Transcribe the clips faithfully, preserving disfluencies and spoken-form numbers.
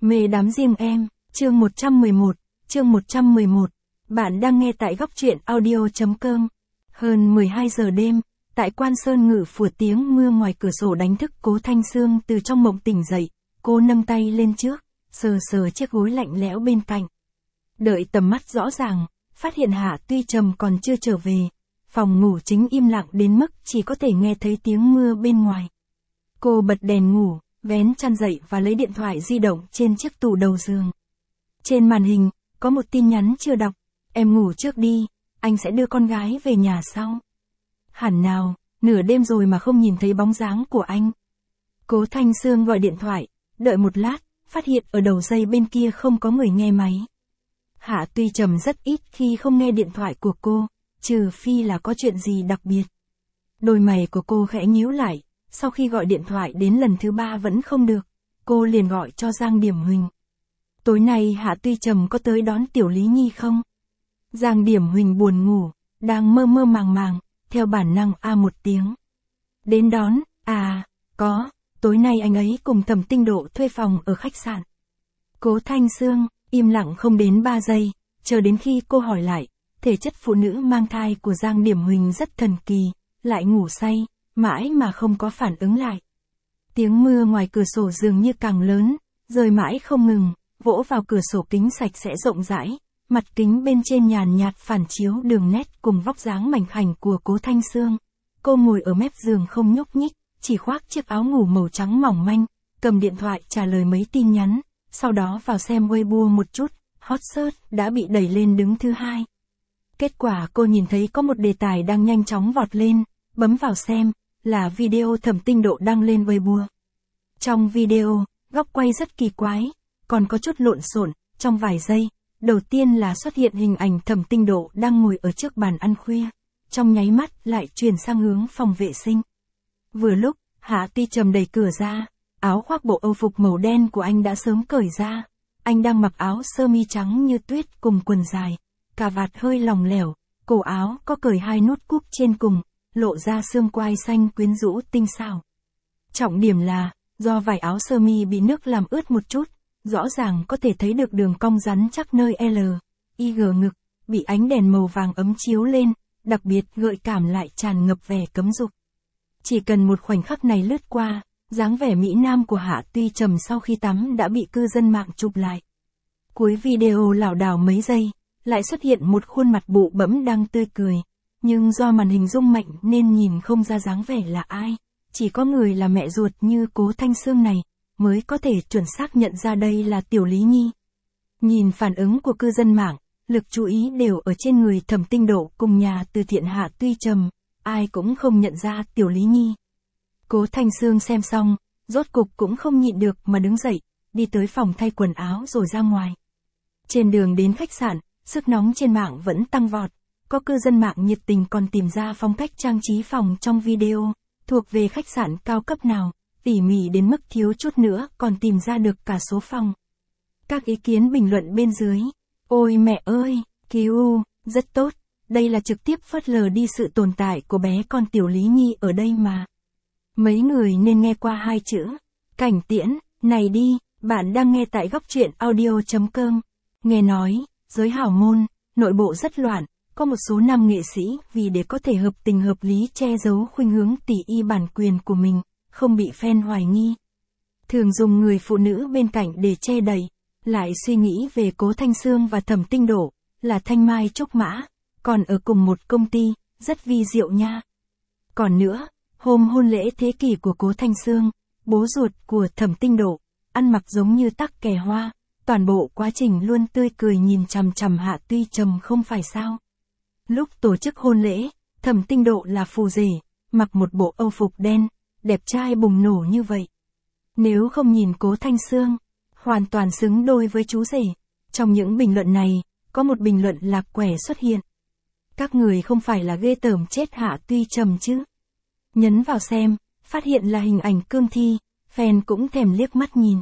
Mê đám riêng em, chương một trăm mười một, chương một trăm mười một. Bạn đang nghe tại góc truyện audio.com. Hơn mười hai giờ đêm, tại Quan Sơn Ngự Phủ, tiếng mưa ngoài cửa sổ đánh thức Cố Thanh Sương từ trong mộng tỉnh dậy. Cô nâng tay lên trước, sờ sờ chiếc gối lạnh lẽo bên cạnh. Đợi tầm mắt rõ ràng, phát hiện Hạ Tuy Trầm còn chưa trở về. Phòng ngủ chính im lặng đến mức chỉ có thể nghe thấy tiếng mưa bên ngoài. Cô bật đèn ngủ, vén chăn dậy và lấy điện thoại di động trên chiếc tủ đầu giường. Trên màn hình, có một tin nhắn chưa đọc. Em ngủ trước đi, anh sẽ đưa con gái về nhà sau. Hẳn nào, nửa đêm rồi mà không nhìn thấy bóng dáng của anh. Cố Thanh Sương gọi điện thoại, đợi một lát, phát hiện ở đầu dây bên kia không có người nghe máy. Hạ Tuy Trầm rất ít khi không nghe điện thoại của cô, trừ phi là có chuyện gì đặc biệt. Đôi mày của cô khẽ nhíu lại, sau khi gọi điện thoại đến lần thứ ba vẫn không được, cô liền gọi cho Giang Điểm Huỳnh. Tối nay Hạ Tuy Trầm có tới đón Tiểu Lý Nhi không? Giang Điểm Huỳnh buồn ngủ, đang mơ mơ màng màng, theo bản năng a một tiếng. Đến đón, à, có, tối nay anh ấy cùng Thẩm Tinh Độ thuê phòng ở khách sạn. Cố Thanh Sương, im lặng không đến ba giây, chờ đến khi cô hỏi lại, thể chất phụ nữ mang thai của Giang Điểm Huỳnh rất thần kỳ, lại ngủ say, mãi mà không có phản ứng lại. Tiếng mưa ngoài cửa sổ dường như càng lớn, rơi mãi không ngừng, vỗ vào cửa sổ kính sạch sẽ rộng rãi, mặt kính bên trên nhàn nhạt phản chiếu đường nét cùng vóc dáng mảnh khảnh của Cố Thanh Sương. Cô ngồi ở mép giường không nhúc nhích, chỉ khoác chiếc áo ngủ màu trắng mỏng manh, cầm điện thoại trả lời mấy tin nhắn, sau đó vào xem Weibo một chút, hot search đã bị đẩy lên đứng thứ hai. Kết quả cô nhìn thấy có một đề tài đang nhanh chóng vọt lên, bấm vào xem, là video Thẩm Tinh Độ đăng lên Weibo. Trong video, góc quay rất kỳ quái, còn có chút lộn xộn, trong vài giây, đầu tiên là xuất hiện hình ảnh Thẩm Tinh Độ đang ngồi ở trước bàn ăn khuya, trong nháy mắt lại chuyển sang hướng phòng vệ sinh. Vừa lúc, Hạ Tuy Trầm đẩy cửa ra, áo khoác bộ Âu phục màu đen của anh đã sớm cởi ra, anh đang mặc áo sơ mi trắng như tuyết cùng quần dài, cà vạt hơi lỏng lẻo, cổ áo có cởi hai nút cúc trên cùng, lộ ra xương quai xanh quyến rũ tinh xảo. Trọng điểm là, do vải áo sơ mi bị nước làm ướt một chút, rõ ràng có thể thấy được đường cong rắn chắc nơi L, I G ngực, bị ánh đèn màu vàng ấm chiếu lên, đặc biệt gợi cảm lại tràn ngập vẻ cấm dục. Chỉ cần một khoảnh khắc này lướt qua, dáng vẻ mỹ nam của Hạ Tuy Trầm sau khi tắm đã bị cư dân mạng chụp lại. Cuối video lảo đảo mấy giây, lại xuất hiện một khuôn mặt bụ bẫm đang tươi cười, nhưng do màn hình zoom mạnh nên nhìn không ra dáng vẻ là ai, chỉ có người là mẹ ruột như Cố Thanh Sương này, mới có thể chuẩn xác nhận ra đây là Tiểu Lý Nhi. Nhìn phản ứng của cư dân mạng, lực chú ý đều ở trên người Thẩm Tinh Độ cùng nhà từ thiện Hạ Tuy Trầm, ai cũng không nhận ra Tiểu Lý Nhi. Cố Thanh Sương xem xong, rốt cục cũng không nhịn được mà đứng dậy, đi tới phòng thay quần áo rồi ra ngoài. Trên đường đến khách sạn, sức nóng trên mạng vẫn tăng vọt, có cư dân mạng nhiệt tình còn tìm ra phong cách trang trí phòng trong video, thuộc về khách sạn cao cấp nào, tỉ mỉ đến mức thiếu chút nữa còn tìm ra được cả số phòng. Các ý kiến bình luận bên dưới, ôi mẹ ơi, cứu, rất tốt, đây là trực tiếp phớt lờ đi sự tồn tại của bé con Tiểu Lý Nhi ở đây mà. Mấy người nên nghe qua hai chữ, cảnh tiễn, này đi, bạn đang nghe tại góc truyện audio.com. Nghe nói, giới hảo môn, nội bộ rất loạn, có một số nam nghệ sĩ vì để có thể hợp tình hợp lý che giấu khuynh hướng tỷ y bản quyền của mình, không bị fan hoài nghi. Thường dùng người phụ nữ bên cạnh để che đậy, lại suy nghĩ về Cố Thanh Sương và Thẩm Tinh Độ, là thanh mai trúc mã, còn ở cùng một công ty, rất vi diệu nha. Còn nữa, hôm hôn lễ thế kỷ của Cố Thanh Sương, bố ruột của Thẩm Tinh Độ, ăn mặc giống như tắc kè hoa, toàn bộ quá trình luôn tươi cười nhìn chằm chằm Hạ Tuy Trầm không phải sao. Lúc tổ chức hôn lễ, Thẩm Tinh Độ là phù rể, mặc một bộ Âu phục đen, đẹp trai bùng nổ như vậy. Nếu không nhìn Cố Thanh Sương, hoàn toàn xứng đôi với chú rể. Trong những bình luận này, có một bình luận lạc quẻ xuất hiện. Các người không phải là ghê tởm chết Hạ Tuy Trầm chứ? Nhấn vào xem, phát hiện là hình ảnh cương thi, fan cũng thèm liếc mắt nhìn.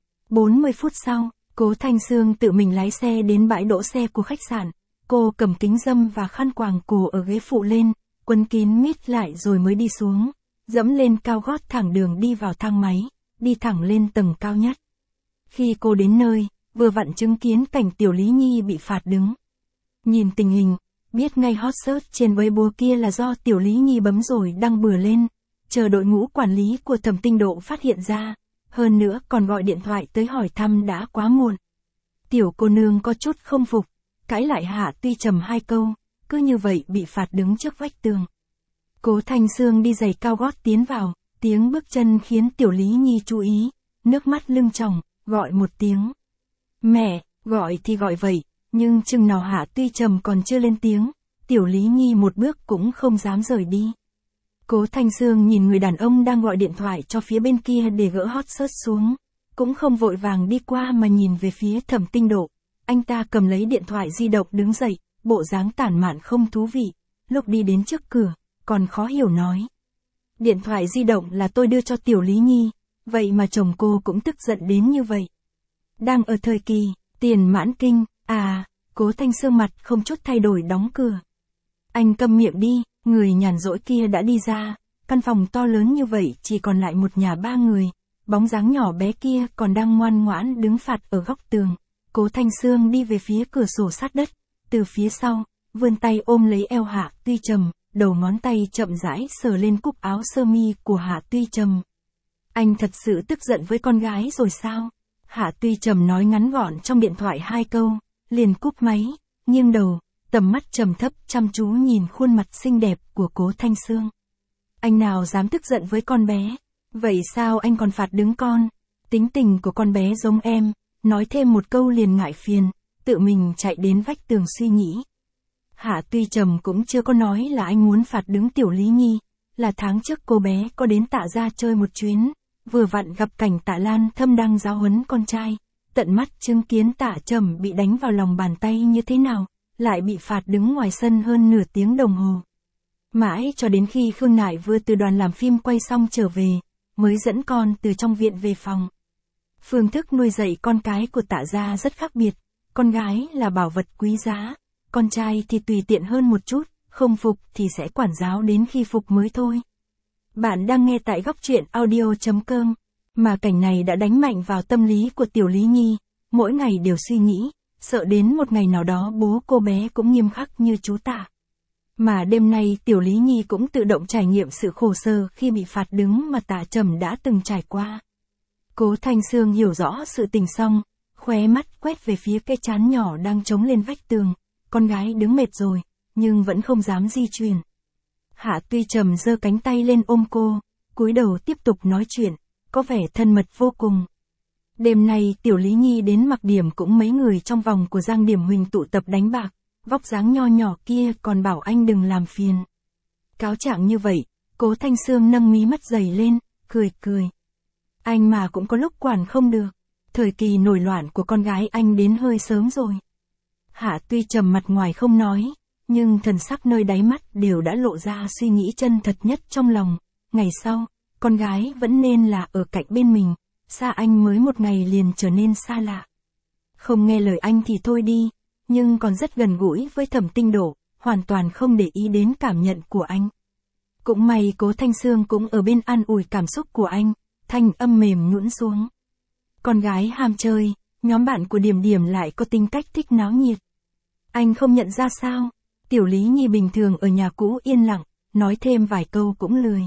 bốn mươi phút sau, Cố Thanh Sương tự mình lái xe đến bãi đỗ xe của khách sạn. Cô cầm kính râm và khăn quàng cổ ở ghế phụ lên, quấn kín mít lại rồi mới đi xuống, dẫm lên cao gót thẳng đường đi vào thang máy, đi thẳng lên tầng cao nhất. Khi cô đến nơi, vừa vặn chứng kiến cảnh Tiểu Lý Nhi bị phạt đứng. Nhìn tình hình, biết ngay hot search trên Weibo kia là do Tiểu Lý Nhi bấm rồi đăng bừa lên, chờ đội ngũ quản lý của Thẩm Tinh Độ phát hiện ra, hơn nữa còn gọi điện thoại tới hỏi thăm đã quá muộn. Tiểu cô nương có chút không phục, cãi lại Hạ Tuy Trầm hai câu, cứ như vậy bị phạt đứng trước vách tường. Cố Thanh Sương đi giày cao gót tiến vào, tiếng bước chân khiến Tiểu Lý Nhi chú ý, nước mắt lưng tròng, gọi một tiếng. Mẹ, gọi thì gọi vậy, nhưng chừng nào Hạ Tuy Trầm còn chưa lên tiếng, Tiểu Lý Nhi một bước cũng không dám rời đi. Cố Thanh Sương nhìn người đàn ông đang gọi điện thoại cho phía bên kia để gỡ hot search xuống, cũng không vội vàng đi qua mà nhìn về phía Thẩm Tinh Độ. Anh ta cầm lấy điện thoại di động đứng dậy, bộ dáng tản mạn không thú vị, lúc đi đến trước cửa, còn khó hiểu nói. Điện thoại di động là tôi đưa cho Tiểu Lý Nhi, vậy mà chồng cô cũng tức giận đến như vậy. Đang ở thời kỳ, tiền mãn kinh, à, Cố Thanh Sương mặt không chút thay đổi đóng cửa. Anh câm miệng đi, người nhàn rỗi kia đã đi ra, căn phòng to lớn như vậy chỉ còn lại một nhà ba người, bóng dáng nhỏ bé kia còn đang ngoan ngoãn đứng phạt ở góc tường. Cố Thanh Sương đi về phía cửa sổ sát đất, từ phía sau, vươn tay ôm lấy eo Hạ Tuy Trầm, đầu ngón tay chậm rãi sờ lên cúc áo sơ mi của Hạ Tuy Trầm. Anh thật sự tức giận với con gái rồi sao? Hạ Tuy Trầm nói ngắn gọn trong điện thoại hai câu, liền cúp máy, nghiêng đầu, tầm mắt trầm thấp chăm chú nhìn khuôn mặt xinh đẹp của Cố Thanh Sương. Anh nào dám tức giận với con bé? Vậy sao anh còn phạt đứng con? Tính tình của con bé giống em, nói thêm một câu liền ngại phiền, tự mình chạy đến vách tường suy nghĩ. Hạ Tuy Trầm cũng chưa có nói là anh muốn phạt đứng Tiểu Lý Nhi, là tháng trước cô bé có đến Tạ gia chơi một chuyến, vừa vặn gặp cảnh Tạ Lan Thâm đang giáo huấn con trai, tận mắt chứng kiến Tạ Trầm bị đánh vào lòng bàn tay như thế nào, lại bị phạt đứng ngoài sân hơn nửa tiếng đồng hồ. Mãi cho đến khi Khương Nại vừa từ đoàn làm phim quay xong trở về, mới dẫn con từ trong viện về phòng. Phương thức nuôi dạy con cái của Tạ gia rất khác biệt, con gái là bảo vật quý giá, con trai thì tùy tiện hơn một chút, không phục thì sẽ quản giáo đến khi phục mới thôi. Bạn đang nghe tại góc truyện audio chấm com, mà cảnh này đã đánh mạnh vào tâm lý của Tiểu Lý Nhi, mỗi ngày đều suy nghĩ, sợ đến một ngày nào đó bố cô bé cũng nghiêm khắc như chú Tạ. Mà đêm nay Tiểu Lý Nhi cũng tự động trải nghiệm sự khổ sở khi bị phạt đứng mà Tạ Trầm đã từng trải qua. Cố Thanh Sương hiểu rõ sự tình xong, khóe mắt quét về phía cái trán nhỏ đang chống lên vách tường, con gái đứng mệt rồi, nhưng vẫn không dám di chuyển. Hạ Tuy Trầm giơ cánh tay lên ôm cô, cúi đầu tiếp tục nói chuyện, có vẻ thân mật vô cùng. Đêm nay Tiểu Lý Nhi đến Mặc Điểm cũng mấy người trong vòng của Giang Điểm Huỳnh tụ tập đánh bạc, vóc dáng nho nhỏ kia còn bảo anh đừng làm phiền. Cáo trạng như vậy, Cố Thanh Sương nâng mí mắt dày lên, cười cười. Anh mà cũng có lúc quản không được, thời kỳ nổi loạn của con gái anh đến hơi sớm rồi. Hạ Tuy Trầm mặt ngoài không nói, nhưng thần sắc nơi đáy mắt đều đã lộ ra suy nghĩ chân thật nhất trong lòng. Ngày sau, con gái vẫn nên là ở cạnh bên mình, xa anh mới một ngày liền trở nên xa lạ. Không nghe lời anh thì thôi đi, nhưng còn rất gần gũi với Thẩm Tinh Độ, hoàn toàn không để ý đến cảm nhận của anh. Cũng may Cố Thanh Sương cũng ở bên an ủi cảm xúc của anh, thanh âm mềm nhũn xuống. Con gái ham chơi, nhóm bạn của Điểm Điểm lại có tính cách thích náo nhiệt. Anh không nhận ra sao? Tiểu Lý Nhi bình thường ở nhà cũ yên lặng, nói thêm vài câu cũng lười.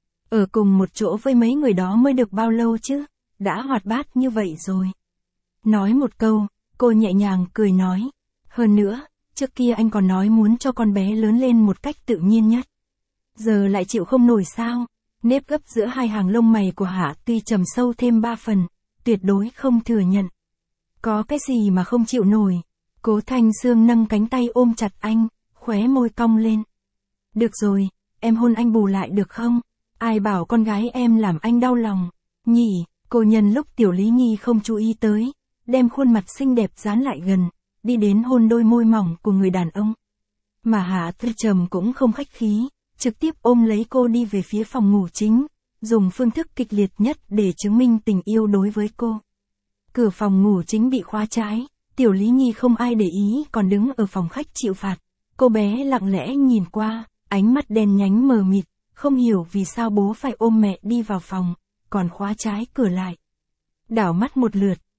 Ở cùng một chỗ với mấy người đó mới được bao lâu chứ, đã hoạt bát như vậy rồi. Nói một câu, cô nhẹ nhàng cười nói. Hơn nữa, trước kia anh còn nói muốn cho con bé lớn lên một cách tự nhiên nhất. Giờ lại chịu không nổi sao? Nếp gấp giữa hai hàng lông mày của Hạ Tuy Trầm sâu thêm ba phần, tuyệt đối không thừa nhận. Có cái gì mà không chịu nổi? Cố Thanh Sương nâng cánh tay ôm chặt anh, khóe môi cong lên. Được rồi, em hôn anh bù lại được không? Ai bảo con gái em làm anh đau lòng, nhỉ? Cô nhân lúc Tiểu Lý Nhi không chú ý tới, đem khuôn mặt xinh đẹp dán lại gần, đi đến hôn đôi môi mỏng của người đàn ông. Mà Hạ Tuy Trầm cũng không khách khí, trực tiếp ôm lấy cô đi về phía phòng ngủ chính, dùng phương thức kịch liệt nhất để chứng minh tình yêu đối với cô. Cửa phòng ngủ chính bị khóa trái, Tiểu Lý Nhi không ai để ý còn đứng ở phòng khách chịu phạt. Cô bé lặng lẽ nhìn qua, ánh mắt đen nhánh mờ mịt, không hiểu vì sao bố phải ôm mẹ đi vào phòng, còn khóa trái cửa lại. Đảo mắt một lượt,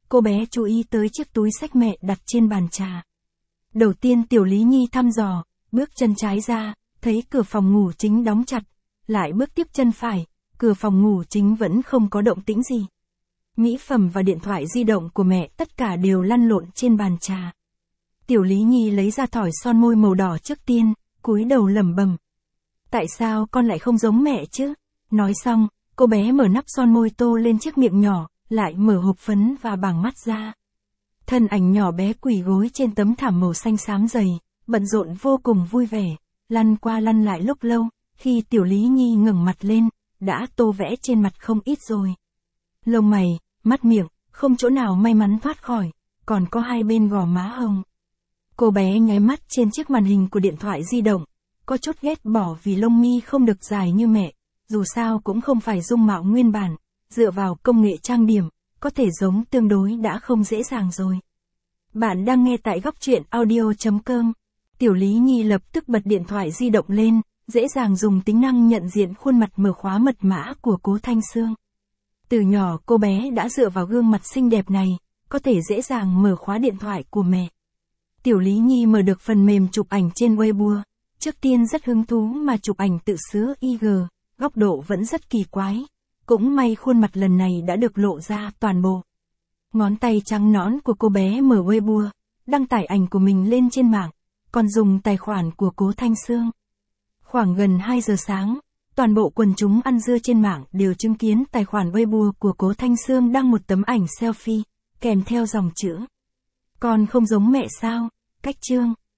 cô bé chú ý tới chiếc túi xách mẹ đặt trên bàn trà. Đầu tiên Tiểu Lý Nhi thăm dò, bước chân trái ra, thấy cửa phòng ngủ chính đóng chặt, lại bước tiếp chân phải, cửa phòng ngủ chính vẫn không có động tĩnh gì. Mỹ phẩm và điện thoại di động của mẹ tất cả đều lăn lộn trên bàn trà. Tiểu Lý Nhi lấy ra thỏi son môi màu đỏ trước tiên, cúi đầu lẩm bẩm. Tại sao con lại không giống mẹ chứ? Nói xong, cô bé mở nắp son môi tô lên chiếc miệng nhỏ, lại mở hộp phấn và bảng mắt ra. Thân ảnh nhỏ bé quỳ gối trên tấm thảm màu xanh xám dày, bận rộn vô cùng vui vẻ, lăn qua lăn lại lúc lâu, khi Tiểu Lý Nhi ngẩng mặt lên, đã tô vẽ trên mặt không ít rồi. Lông mày, mắt miệng, không chỗ nào may mắn thoát khỏi, còn có hai bên gò má hồng. Cô bé nháy mắt trên chiếc màn hình của điện thoại di động, có chút ghét bỏ vì lông mi không được dài như mẹ, dù sao cũng không phải dung mạo nguyên bản, dựa vào công nghệ trang điểm, có thể giống tương đối đã không dễ dàng rồi. Bạn đang nghe tại góc truyện audio chấm com. Tiểu Lý Nhi lập tức bật điện thoại di động lên, dễ dàng dùng tính năng nhận diện khuôn mặt mở khóa mật mã của Cố Thanh Sương. Từ nhỏ cô bé đã dựa vào gương mặt xinh đẹp này, có thể dễ dàng mở khóa điện thoại của mẹ. Tiểu Lý Nhi mở được phần mềm chụp ảnh trên Weibo, trước tiên rất hứng thú mà chụp ảnh tự sứa i giê, góc độ vẫn rất kỳ quái. Cũng may khuôn mặt lần này đã được lộ ra toàn bộ. Ngón tay trắng nõn của cô bé mở Weibo, đăng tải ảnh của mình lên trên mạng, còn dùng tài khoản của Cố Thanh Sương. Khoảng gần hai giờ sáng, toàn bộ quần chúng ăn dưa trên mạng đều chứng kiến tài khoản Weibo của Cố Thanh Sương đăng một tấm ảnh selfie, kèm theo dòng chữ. Con không giống mẹ sao? Cách chương.